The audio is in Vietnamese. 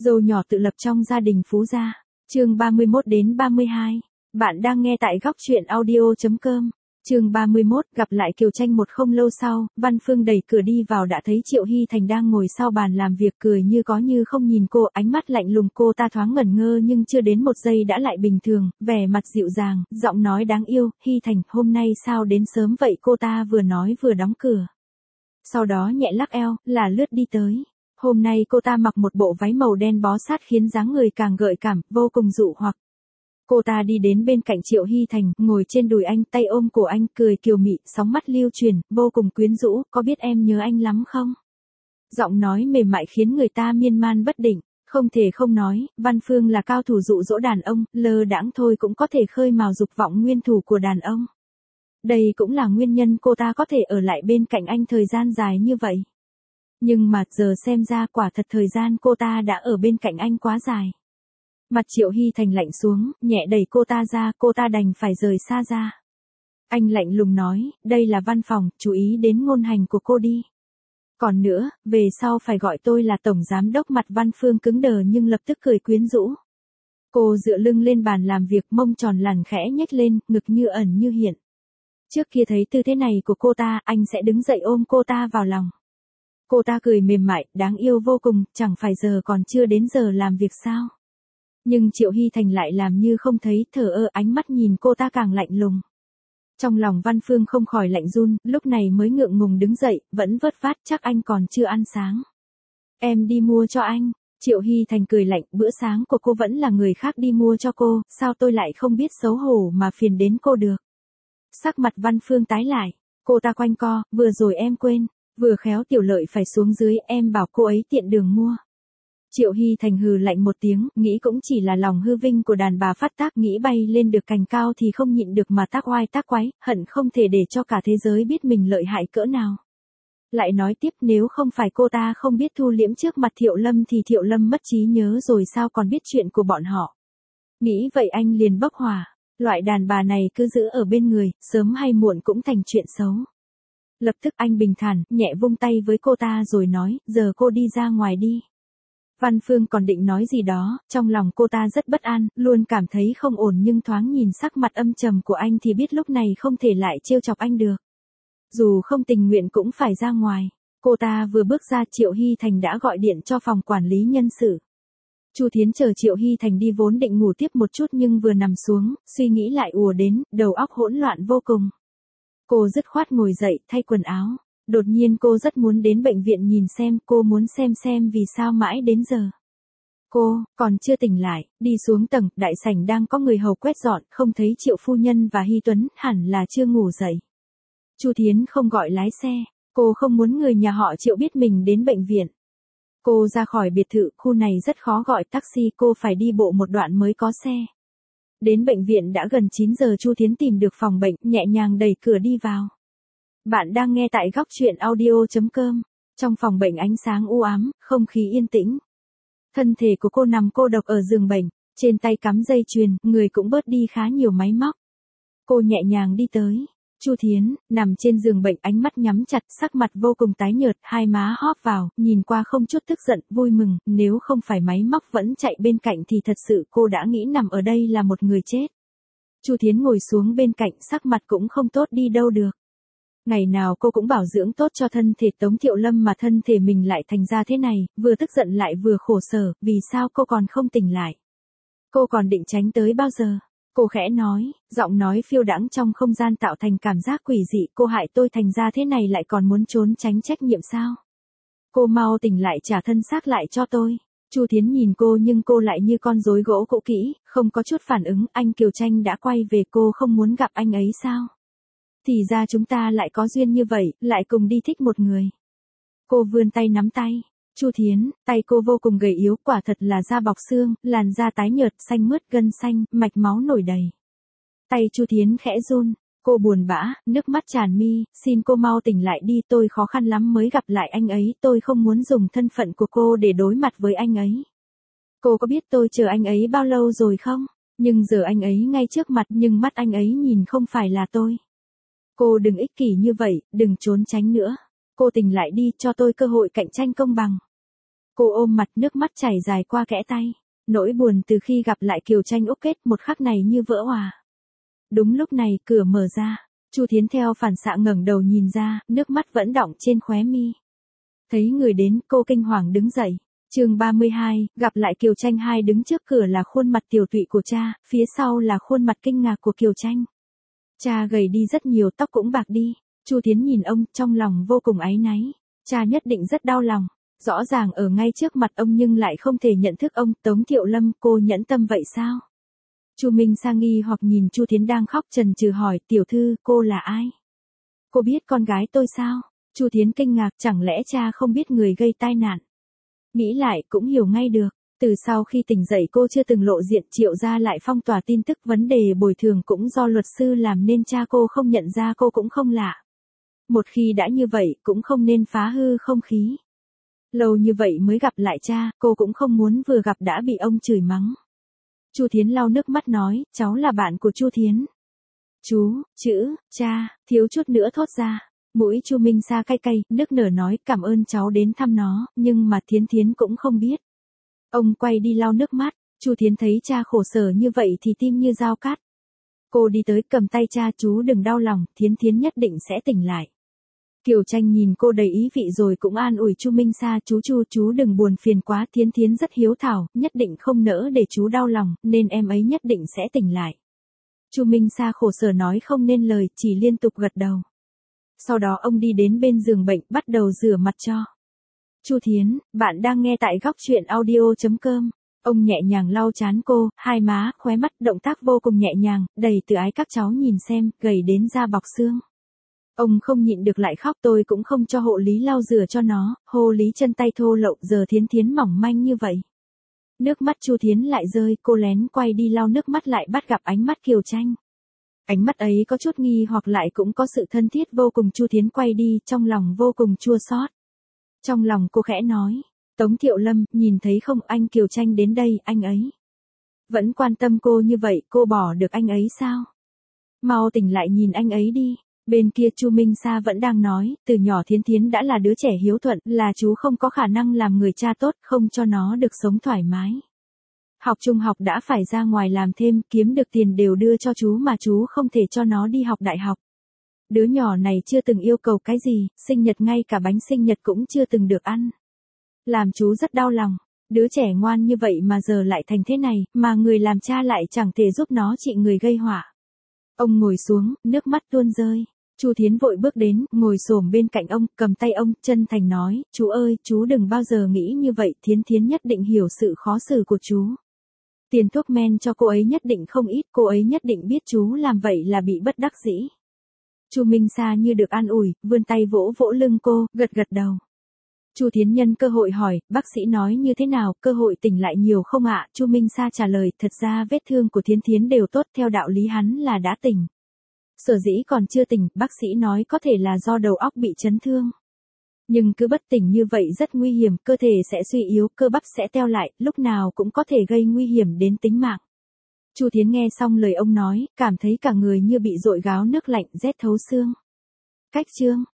Dâu nhỏ tự lập trong gia đình phú gia. Chương 31 đến 32. Bạn đang nghe tại góc truyện audio.com. Chương 31, gặp lại Kiều Tranh một không lâu sau, Văn Phương đẩy cửa đi vào đã thấy Triệu Hy Thành đang ngồi sau bàn làm việc cười như có như không nhìn cô, ánh mắt lạnh lùng. Cô ta thoáng ngẩn ngơ nhưng chưa đến một giây đã lại bình thường, vẻ mặt dịu dàng, giọng nói đáng yêu. Hy Thành, hôm nay sao đến sớm vậy? Cô ta vừa nói vừa đóng cửa. Sau đó nhẹ lắc eo, là lướt đi tới. Hôm nay cô ta mặc một bộ váy màu đen bó sát khiến dáng người càng gợi cảm, vô cùng dụ hoặc. Cô ta đi đến bên cạnh Triệu Hy Thành, ngồi trên đùi anh, tay ôm cổ anh, cười kiều mị, sóng mắt lưu truyền, vô cùng quyến rũ. Có biết em nhớ anh lắm không? Giọng nói mềm mại khiến người ta miên man bất định. Không thể không nói, Văn Phương là cao thủ dụ dỗ đàn ông, lơ đãng thôi cũng có thể khơi mào dục vọng nguyên thủ của đàn ông. Đây cũng là nguyên nhân cô ta có thể ở lại bên cạnh anh thời gian dài như vậy. Nhưng mà giờ xem ra quả thật thời gian cô ta đã ở bên cạnh anh quá dài. Mặt Triệu Hy Thành lạnh xuống, nhẹ đẩy cô ta ra, cô ta đành phải rời xa ra. Anh lạnh lùng nói, đây là văn phòng, chú ý đến ngôn hành của cô đi. Còn nữa, về sau phải gọi tôi là tổng giám đốc. Mặt Văn Phương cứng đờ nhưng lập tức cười quyến rũ. Cô dựa lưng lên bàn làm việc, mông tròn lằn khẽ nhếch lên, ngực như ẩn như hiện. Trước kia thấy tư thế này của cô ta, anh sẽ đứng dậy ôm cô ta vào lòng. Cô ta cười mềm mại, đáng yêu vô cùng, chẳng phải giờ còn chưa đến giờ làm việc sao? Nhưng Triệu Hy Thành lại làm như không thấy, thờ ơ, ánh mắt nhìn cô ta càng lạnh lùng. Trong lòng Văn Phương không khỏi lạnh run, lúc này mới ngượng ngùng đứng dậy, vẫn vớt vát, chắc anh còn chưa ăn sáng. Em đi mua cho anh. Triệu Hy Thành cười lạnh, bữa sáng của cô vẫn là người khác đi mua cho cô, sao tôi lại không biết xấu hổ mà phiền đến cô được? Sắc mặt Văn Phương tái lại, cô ta quanh co, vừa rồi em quên, vừa khéo Tiểu Lợi phải xuống dưới, em bảo cô ấy tiện đường mua. Triệu Hy Thành hừ lạnh một tiếng, nghĩ cũng chỉ là lòng hư vinh của đàn bà phát tác, nghĩ bay lên được cành cao thì không nhịn được mà tác oai tác quái, hận không thể để cho cả thế giới biết mình lợi hại cỡ nào. Lại nói tiếp, nếu không phải cô ta không biết thu liễm trước mặt Thiệu Lâm thì Thiệu Lâm mất trí nhớ rồi sao còn biết chuyện của bọn họ. Nghĩ vậy anh liền bốc hỏa, loại đàn bà này cứ giữ ở bên người, sớm hay muộn cũng thành chuyện xấu. Lập tức anh bình thản, nhẹ vung tay với cô ta rồi nói, giờ cô đi ra ngoài đi. Văn Phương còn định nói gì đó, trong lòng cô ta rất bất an, luôn cảm thấy không ổn nhưng thoáng nhìn sắc mặt âm trầm của anh thì biết lúc này không thể lại trêu chọc anh được. Dù không tình nguyện cũng phải ra ngoài. Cô ta vừa bước ra, Triệu Hy Thành đã gọi điện cho phòng quản lý nhân sự. Chu Thiến chờ Triệu Hy Thành đi vốn định ngủ tiếp một chút nhưng vừa nằm xuống, suy nghĩ lại ùa đến, đầu óc hỗn loạn vô cùng. Cô dứt khoát ngồi dậy, thay quần áo. Đột nhiên cô rất muốn đến bệnh viện nhìn xem, cô muốn xem vì sao mãi đến giờ. Cô, còn chưa tỉnh lại, đi xuống tầng, đại sảnh đang có người hầu quét dọn, không thấy Triệu phu nhân và Hy Tuấn, hẳn là chưa ngủ dậy. Chu Thiến không gọi lái xe, cô không muốn người nhà họ Triệu biết mình đến bệnh viện. Cô ra khỏi biệt thự, khu này rất khó gọi taxi, cô phải đi bộ một đoạn mới có xe. Đến bệnh viện đã gần 9 giờ, Chu Thiến tìm được phòng bệnh, nhẹ nhàng đẩy cửa đi vào. Bạn đang nghe tại góc truyện audio.com. Trong phòng bệnh ánh sáng u ám, không khí yên tĩnh. Thân thể của cô nằm cô độc ở giường bệnh, trên tay cắm dây chuyền, người cũng bớt đi khá nhiều máy móc. Cô nhẹ nhàng đi tới. Chu Thiến, nằm trên giường bệnh, ánh mắt nhắm chặt, sắc mặt vô cùng tái nhợt, hai má hóp vào, nhìn qua không chút tức giận, vui mừng, nếu không phải máy móc vẫn chạy bên cạnh thì thật sự cô đã nghĩ nằm ở đây là một người chết. Chu Thiến ngồi xuống bên cạnh, sắc mặt cũng không tốt đi đâu được. Ngày nào cô cũng bảo dưỡng tốt cho thân thể Tống Thiệu Lâm mà thân thể mình lại thành ra thế này, vừa tức giận lại vừa khổ sở, vì sao cô còn không tỉnh lại? Cô còn định tránh tới bao giờ? Cô khẽ nói, giọng nói phiêu đãng trong không gian tạo thành cảm giác quỷ dị, cô hại tôi thành ra thế này lại còn muốn trốn tránh trách nhiệm sao? Cô mau tỉnh lại, trả thân xác lại cho tôi. Chu Thiến nhìn cô nhưng cô lại như con rối gỗ cũ kỹ, không có chút phản ứng. Anh Kiều Tranh đã quay về, cô không muốn gặp anh ấy sao? Thì ra chúng ta lại có duyên như vậy, lại cùng đi thích một người. Cô vươn tay nắm tay. Chu Thiến, tay cô vô cùng gầy yếu, quả thật là da bọc xương, làn da tái nhợt, xanh mướt, gân xanh, mạch máu nổi đầy. Tay Chu Thiến khẽ run, cô buồn bã, nước mắt tràn mi, xin cô mau tỉnh lại đi, tôi khó khăn lắm mới gặp lại anh ấy, tôi không muốn dùng thân phận của cô để đối mặt với anh ấy. Cô có biết tôi chờ anh ấy bao lâu rồi không? Nhưng giờ anh ấy ngay trước mặt, nhưng mắt anh ấy nhìn không phải là tôi. Cô đừng ích kỷ như vậy, đừng trốn tránh nữa. Cô tỉnh lại đi, cho tôi cơ hội cạnh tranh công bằng. Cô ôm mặt, nước mắt chảy dài qua kẽ tay. Nỗi buồn từ khi gặp lại Kiều Tranh Úc kết một khắc này như vỡ òa. Đúng lúc này, cửa mở ra. Chu Thiến theo phản xạ ngẩng đầu nhìn ra, nước mắt vẫn đọng trên khóe mi. Thấy người đến, cô kinh hoàng đứng dậy. Chương 32, gặp lại Kiều Tranh. Hai đứng trước cửa là khuôn mặt tiều tụy của cha, phía sau là khuôn mặt kinh ngạc của Kiều Tranh. Cha gầy đi rất nhiều, tóc cũng bạc đi. Chu Thiến nhìn ông, trong lòng vô cùng áy náy. Cha nhất định rất đau lòng. Rõ ràng ở ngay trước mặt ông nhưng lại không thể nhận thức ông. Tống Thiệu Lâm, cô nhẫn tâm vậy sao? Chu Minh Sa nghi hoặc nhìn Chu Thiến đang khóc chần chừ hỏi, tiểu thư, cô là ai? Cô biết con gái tôi sao? Chu Thiến kinh ngạc, chẳng lẽ cha không biết người gây tai nạn? Nghĩ lại cũng hiểu ngay được. Từ sau khi tỉnh dậy cô chưa từng lộ diện, Triệu gia lại phong tỏa tin tức, vấn đề bồi thường cũng do luật sư làm nên cha cô không nhận ra cô cũng không lạ. Một khi đã như vậy cũng không nên phá hư không khí. Lâu như vậy mới gặp lại cha, cô cũng không muốn vừa gặp đã bị ông chửi mắng. Chu Thiến lau nước mắt nói, cháu là bạn của Chu Thiến. Chú, chữ, cha, thiếu chút nữa thốt ra. Mũi Chu Minh Sa cay cay, nức nở nói, cảm ơn cháu đến thăm nó, nhưng mà Thiến Thiến cũng không biết. Ông quay đi lau nước mắt, Chu Thiến thấy cha khổ sở như vậy thì tim như dao cắt. Cô đi tới cầm tay cha, chú đừng đau lòng, Thiến Thiến nhất định sẽ tỉnh lại. Kiều Tranh nhìn cô đầy ý vị rồi cũng an ủi Chu Minh Sa, chú đừng buồn phiền quá, Thiến Thiến rất hiếu thảo, nhất định không nỡ để chú đau lòng, nên em ấy nhất định sẽ tỉnh lại. Chu Minh Sa khổ sở nói không nên lời, chỉ liên tục gật đầu. Sau đó ông đi đến bên giường bệnh, bắt đầu rửa mặt cho Chu Thiến. Bạn đang nghe tại góc truyện audio.com. Ông nhẹ nhàng lau trán cô, hai má, khóe mắt, động tác vô cùng nhẹ nhàng, đầy từ ái, các cháu nhìn xem, gầy đến da bọc xương. Ông không nhịn được lại khóc, tôi cũng không cho hộ lý lau rửa cho nó, hộ lý chân tay thô lậu, giờ Thiến Thiến mỏng manh như vậy. Nước mắt Chu Thiến lại rơi, cô lén quay đi lau nước mắt lại bắt gặp ánh mắt Kiều Tranh. Ánh mắt ấy có chút nghi hoặc lại cũng có sự thân thiết vô cùng. Chu Thiến quay đi, trong lòng vô cùng chua xót. Trong lòng cô khẽ nói, Tống Thiệu Lâm, nhìn thấy không, anh Kiều Tranh đến đây, anh ấy vẫn quan tâm cô như vậy, cô bỏ được anh ấy sao? Mau tỉnh lại nhìn anh ấy đi. Bên kia Chu Minh Sa vẫn đang nói, từ nhỏ Thiến Thiến đã là đứa trẻ hiếu thuận, là chú không có khả năng làm người cha tốt, không cho nó được sống thoải mái. Học trung học đã phải ra ngoài làm thêm, kiếm được tiền đều đưa cho chú mà chú không thể cho nó đi học đại học. Đứa nhỏ này chưa từng yêu cầu cái gì, sinh nhật ngay cả bánh sinh nhật cũng chưa từng được ăn. Làm chú rất đau lòng, đứa trẻ ngoan như vậy mà giờ lại thành thế này, mà người làm cha lại chẳng thể giúp nó trị người gây họa. Ông ngồi xuống, nước mắt tuôn rơi. Chu Thiến vội bước đến, ngồi xổm bên cạnh ông, cầm tay ông, chân thành nói, chú ơi, chú đừng bao giờ nghĩ như vậy, Thiến Thiến nhất định hiểu sự khó xử của chú. Tiền thuốc men cho cô ấy nhất định không ít, cô ấy nhất định biết chú làm vậy là bị bất đắc dĩ. Chu Minh Sa như được an ủi, vươn tay vỗ vỗ lưng cô, gật gật đầu. Chu Thiến nhân cơ hội hỏi, bác sĩ nói như thế nào, cơ hội tỉnh lại nhiều không ạ? Chu Minh Sa trả lời, thật ra vết thương của Thiến Thiến đều tốt, theo đạo lý hắn là đã tỉnh. Sở dĩ còn chưa tỉnh, bác sĩ nói có thể là do đầu óc bị chấn thương. Nhưng cứ bất tỉnh như vậy rất nguy hiểm, cơ thể sẽ suy yếu, cơ bắp sẽ teo lại, lúc nào cũng có thể gây nguy hiểm đến tính mạng. Chu Thiến nghe xong lời ông nói, cảm thấy cả người như bị dội gáo nước lạnh, rét thấu xương. Cách chương